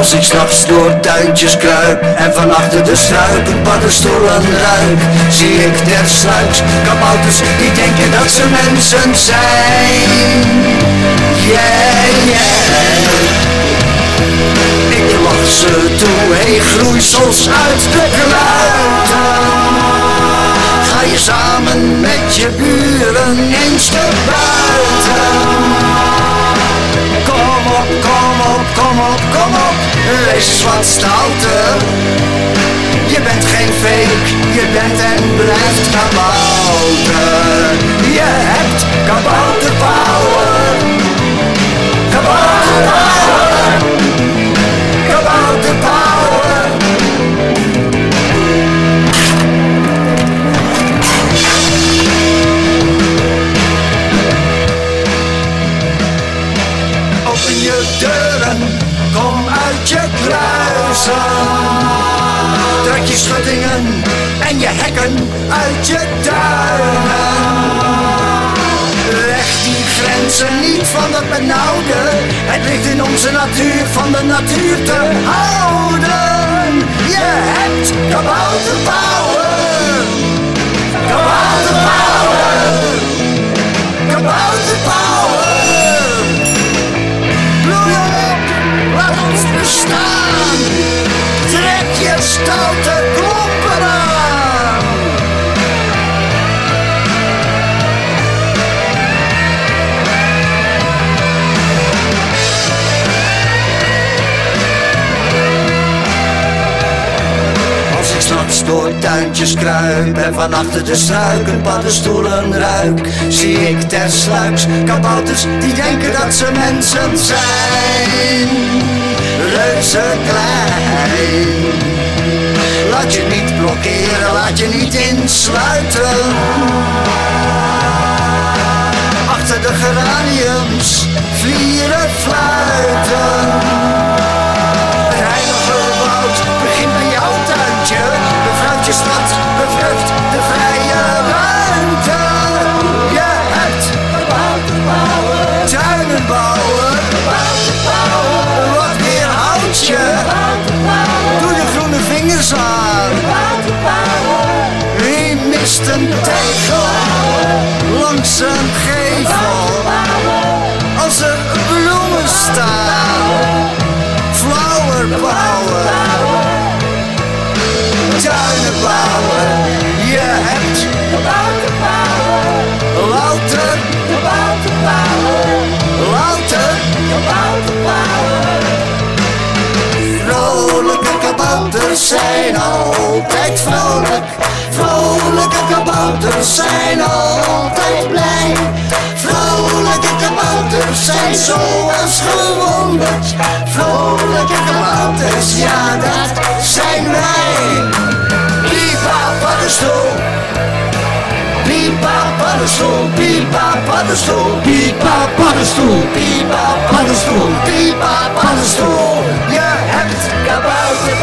Als ik s'nachts door tuintjes kruip en van achter de struiken paddenstoelen ruik, zie ik tersluiks kabouters die denken dat ze mensen zijn. Yeah, yeah. Ik lach ze toe, hey groeisels uit de kluiten. Ga je samen met je buren eens te buiten. Kom op, kom op, kom op, kom op, wees eens wat stouter. Je bent geen fake, je bent en blijft kabouter. Je hebt kabouterpower. Kabouterpower. Kabouterpower. Open je deuren, kom uit je kluizen. Trek je schuttingen en je hekken uit je tuinen. Leg die grenzen niet van dat benauwde. Het ligt in onze natuur van de natuur te houden. Je hebt kabouterpower. Kabouterpower. Kabouterpower. Bloei op, laat ons bestaan. Trek je stoute klompen aan. Als ik s'nachts door tuintjes kruip en van achter de struiken paddenstoelen ruik, zie ik tersluiks kabouters die denken dat ze mensen zijn. Reuze klein. Laat je niet blokkeren, laat je niet insluiten. Achter de geraniums, vlieren fluiten. Het heilige woud begint bij jouw tuintje. Bevrucht je stad, bevrucht de vrije ruimte. Je hebt tuinen bouwen. Wat weerhoudt je? Doe je groene vingers aan. Wie mist een tegel langs een gevel? Als er bloemen staan, flower power. Tuinen bouwen, je hebt louter, louter. Vrolijke kabouters zijn altijd vrolijk. Vrolijke kabouters zijn altijd blij. Vrolijke kabouters zijn zoals gewoonlijk. Vrolijke kabouters, ja dat zijn wij. Piepa paddenstoel. Piepa paddenstoel, piepa paddenstoel, piepa paddenstoel, piepa paddenstoel, piepa paddenstoel. Je hebt kabouter